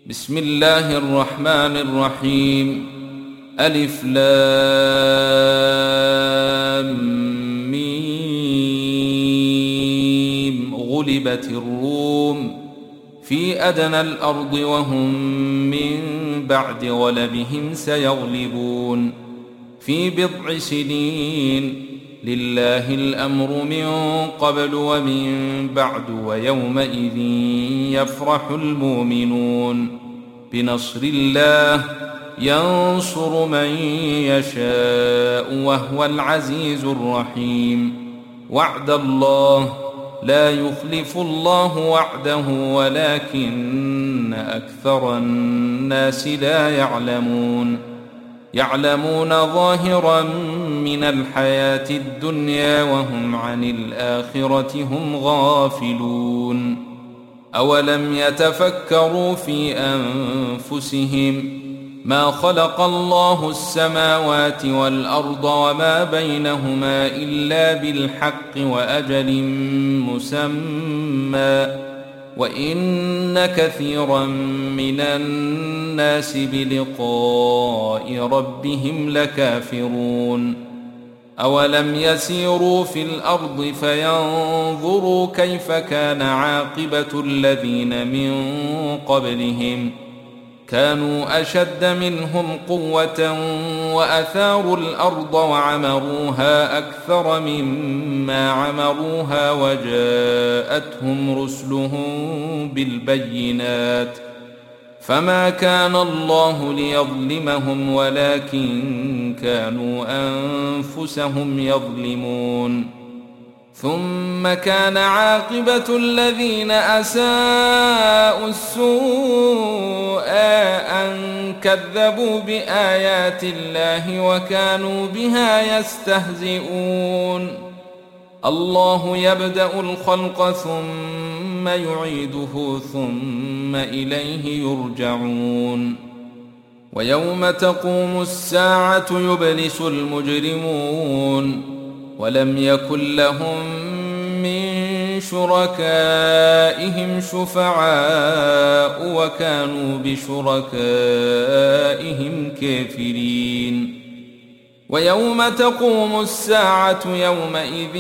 بسم الله الرحمن الرحيم. ألف لام ميم. غلبت الروم في أدنى الأرض وهم من بعد غلبهم سيغلبون في بضع سنين. لله الأمر من قبل ومن بعد ويومئذ يفرح المؤمنون بنصر الله ينصر من يشاء وهو العزيز الرحيم. وعد الله لا يخلف الله وعده ولكن أكثر الناس لا يعلمون ظاهرا من الحياة الدنيا وهم عن الآخرة هم غافلون. أولم يتفكروا في أنفسهم ما خلق الله السماوات والأرض وما بينهما إلا بالحق وأجل مسمى وإن كثيرا من الناس بلقاء ربهم لكافرون. أولم يسيروا في الأرض فينظروا كيف كان عاقبة الذين من قبلهم كانوا أشد منهم قوة وأثاروا الأرض وعمروها أكثر مما عمروها وجاءتهم رسلهم بالبينات فما كان الله ليظلمهم ولكن كانوا أنفسهم يظلمون. ثم كان عاقبة الذين أساءوا السوء أن كذبوا بآيات الله وكانوا بها يستهزئون. الله يبدأ الخلق ثم يعيده ثم إليه يرجعون. ويوم تقوم الساعة يبلس المجرمون ولم يكن لهم من شركائهم شفعاء وكانوا بشركائهم كافرين. ويوم تقوم الساعة يومئذ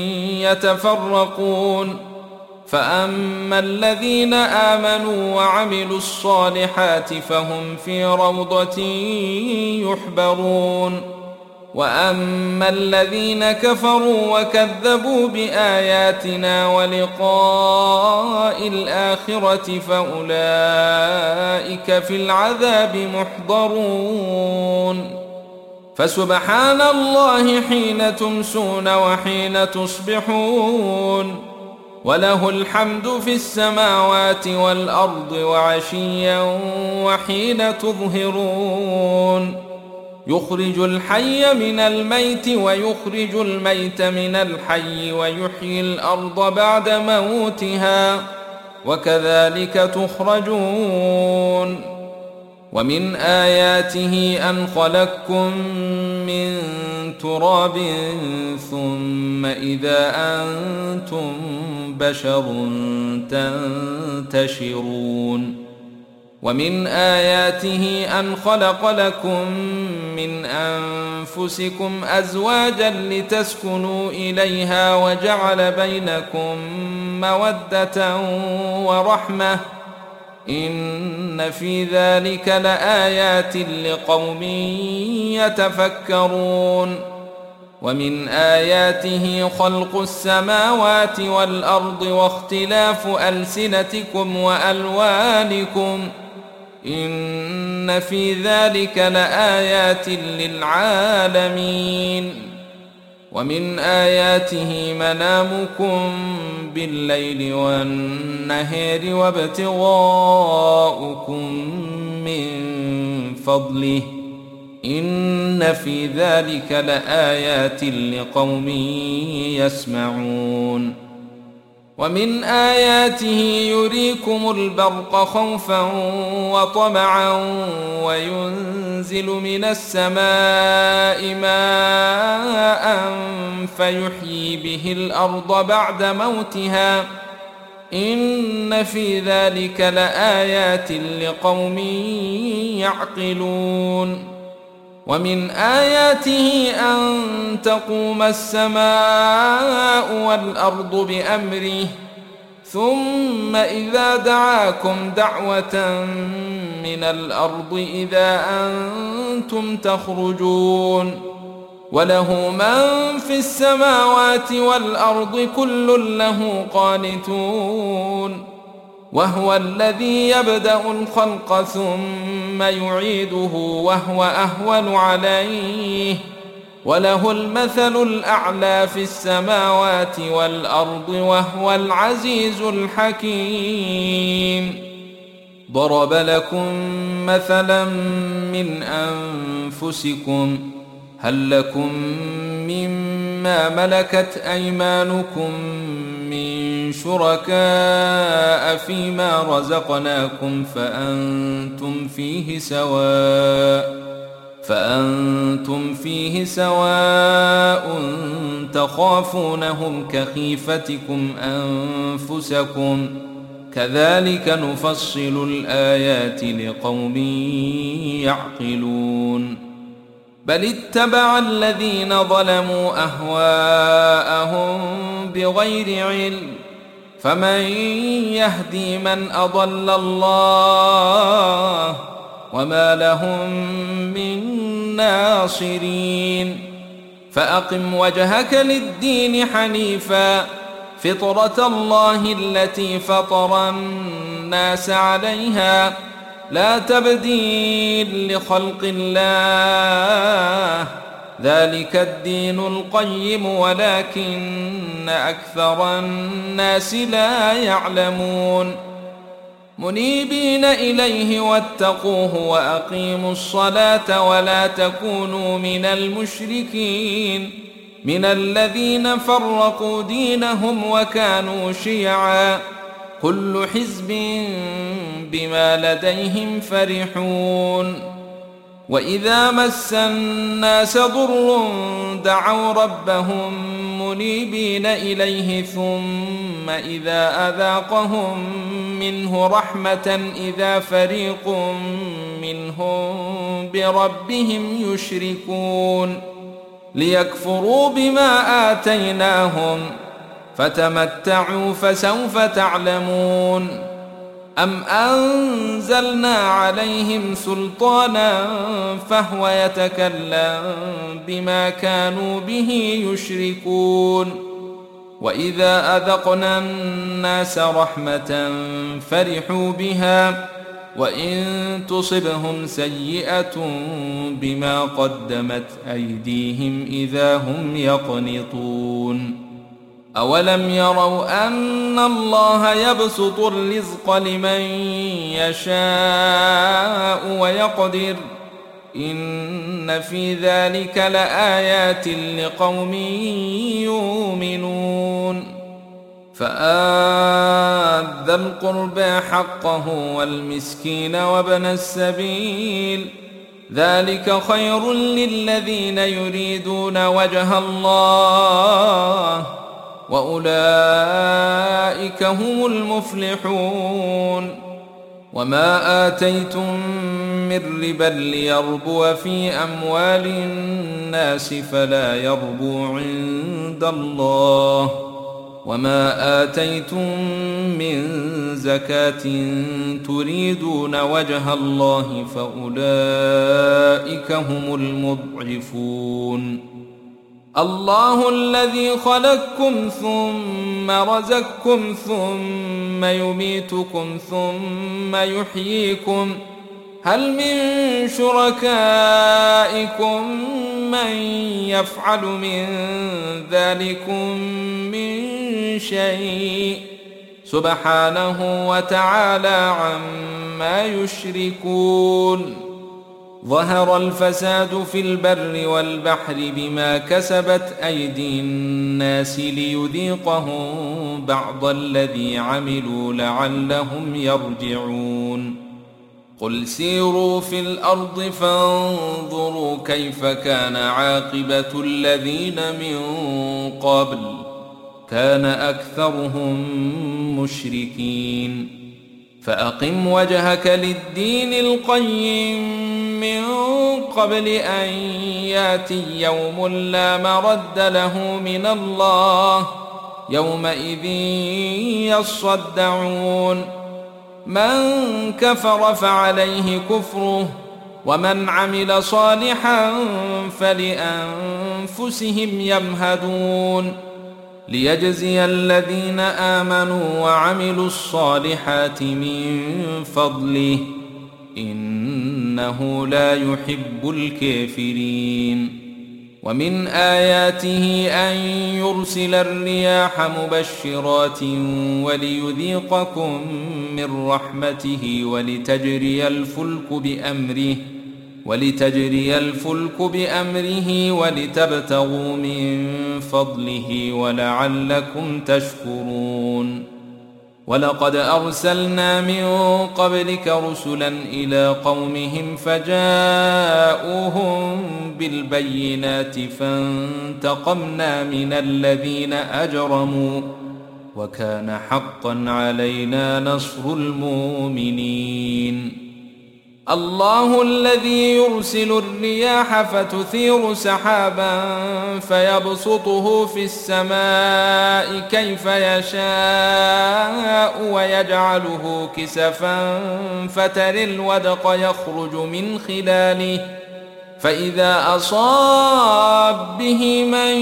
يتفرقون فأما الذين آمنوا وعملوا الصالحات فهم في روضة يحبرون وأما الذين كفروا وكذبوا بآياتنا ولقاء الآخرة فأولئك في العذاب محضرون. فسبحان الله حين تمسون وحين تصبحون وله الحمد في السماوات والأرض وعشيا وحين تظهرون. يخرج الحي من الميت ويخرج الميت من الحي ويحيي الأرض بعد موتها وكذلك تخرجون. ومن آياته أن خلقكم من تراب ثم إذا أنتم بشر تنتشرون. ومن آياته أن خلق لكم من أنفسكم أزواجا لتسكنوا إليها وجعل بينكم مودة ورحمة إن في ذلك لآيات لقوم يتفكرون. ومن آياته خلق السماوات والأرض واختلاف ألسنتكم وألوانكم إن في ذلك لآيات للعالمين. ومن آياته منامكم بالليل والنهار وابتغاؤكم من فضله إن في ذلك لآيات لقوم يسمعون. ومن آياته يريكم البرق خوفا وطمعا وينزل من السماء ماء فيحيي به الأرض بعد موتها إن في ذلك لآيات لقوم يعقلون ومن آياته أن تقوم السماء والأرض بأمره ثم إذا دعاكم دعوة من الأرض إذا أنتم تخرجون وله من في السماوات والأرض كل له قانتون وهو الذي يبدأ الخلق ثم يعيده وهو أهون عليه وله المثل الأعلى في السماوات والأرض وهو العزيز الحكيم ضرب لكم مثلا من أنفسكم هل لكم مما ملكت أيمانكم من شركاء فيما رزقناكم فأنتم فيه سواء تخافونهم كخيفتكم أنفسكم كذلك نفصل الآيات لقوم يعقلون بل اتبع الذين ظلموا أهواءهم بغير علم فمن يهدي من أضل الله وما لهم من ناصرين فأقم وجهك للدين حنيفا فطرة الله التي فطر الناس عليها لا تبديل لخلق الله ذلك الدين القيم ولكن أكثر الناس لا يعلمون منيبين إليه واتقوه وأقيموا الصلاة ولا تكونوا من المشركين من الذين فرقوا دينهم وكانوا شيعا كل حزب بما لديهم فرحون وإذا مس الناس ضر دعوا ربهم منيبين إليه ثم إذا أذاقهم منه رحمة إذا فريق منهم بربهم يشركون ليكفروا بما آتيناهم فتمتعوا فسوف تعلمون أم أنزلنا عليهم سلطانا فهو يتكلم بما كانوا به يشركون وإذا أذقنا الناس رحمة فرحوا بها وإن تصبهم سيئة بما قدمت أيديهم إذا هم يقنطون أولم يروا أن الله يبسط الرزق لمن يشاء ويقدر إن في ذلك لآيات لقوم يؤمنون فآت ذا القربى حقه والمسكين وابن السبيل ذلك خير للذين يريدون وجه الله وأولئك هم المفلحون وما آتيتم من ربا ليربو في أموال الناس فلا يربو عند الله وما آتيتم من زكاة تريدون وجه الله فأولئك هم المضعفون الله الذي خلقكم ثم رزقكم ثم يميتكم ثم يحييكم هل من شركائكم من يفعل من ذلكم من شيء سبحانه وتعالى عما يشركون ظهر الفساد في البر والبحر بما كسبت أيدي الناس ليذيقهم بعض الذي عملوا لعلهم يرجعون قل سيروا في الأرض فانظروا كيف كان عاقبة الذين من قبل كان أكثرهم مشركين فأقم وجهك للدين القيم من قبل أن ياتي يوم لا مرد له من الله يومئذ يصدعون من كفر فعليه كفره ومن عمل صالحا فلأنفسهم يمهدون ليجزي الذين آمنوا وعملوا الصالحات من فضله إنه لا يحب الكافرين ومن آياته أن يرسل الرياح مبشرات وليذيقكم من رحمته ولتجري الفلك بأمره ولتبتغوا من فضله ولعلكم تشكرون ولقد أرسلنا من قبلك رسلا إلى قومهم فجاءوهم بالبينات فانتقمنا من الذين أجرموا وكان حقا علينا نصر المؤمنين الله الذي يرسل الرياح فتثير سحابا فيبسطه في السماء كيف يشاء ويجعله كسفا فترى الودق يخرج من خلاله فإذا أصاب به من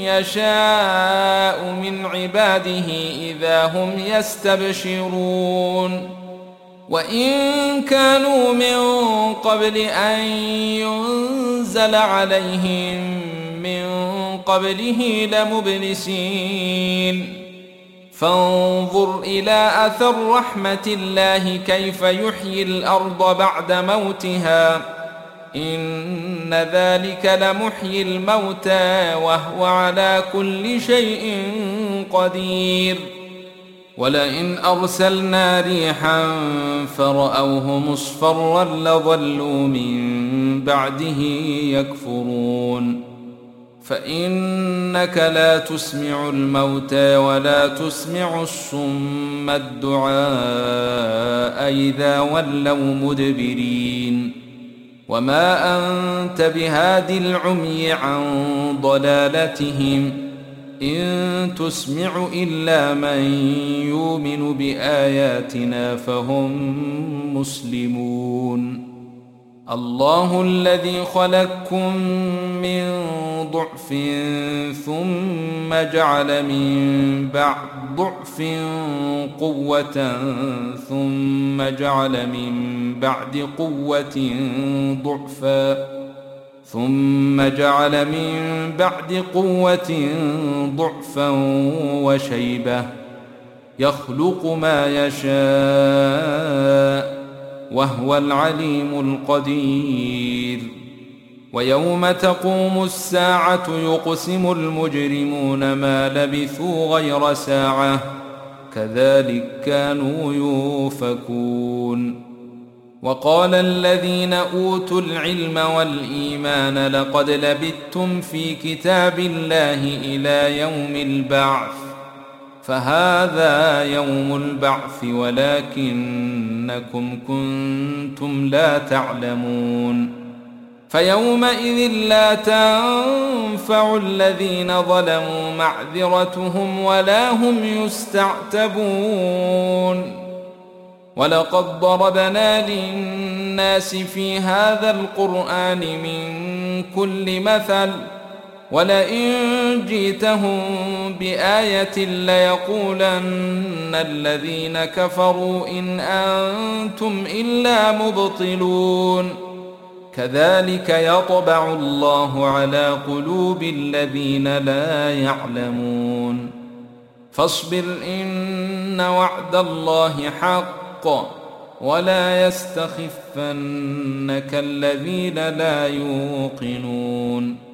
يشاء من عباده إذا هم يستبشرون وإن كانوا من قبل أن ينزل عليهم من قبله لمبلسين فانظر إلى أثر رحمة الله كيف يحيي الأرض بعد موتها إن ذلك لمحيي الموتى وهو على كل شيء قدير ولئن أرسلنا ريحا فرأوه مصفرا لظلوا من بعده يكفرون فإنك لا تسمع الموتى ولا تسمع الصم الدعاء إذا ولوا مدبرين وما أنت بهاد العمي عن ضلالتهم إن تسمع إلا من يؤمن بآياتنا فهم مسلمون الله الذي خلقكم من ضعف ثم جعل من بعد ضعف قوة ثم جعل من بعد قوة ضعفا ثم جعل من بعد قوة ضعفا وشيبة يخلق ما يشاء وهو العليم القدير ويوم تقوم الساعة يقسم المجرمون ما لبثوا غير ساعة كذلك كانوا يؤفكون وقال الذين أوتوا العلم والإيمان لقد لبثتم في كتاب الله إلى يوم البعث فهذا يوم البعث ولكنكم كنتم لا تعلمون فيومئذ لا تنفع الذين ظلموا معذرتهم ولا هم يستعتبون ولقد ضربنا للناس في هذا القرآن من كل مثل ولئن جئتهم بآية ليقولن الذين كفروا إن أنتم إلا مبطلون كذلك يطبع الله على قلوب الذين لا يعلمون فاصبر إن وعد الله حق ولا يستخفنك الذين لا يوقنون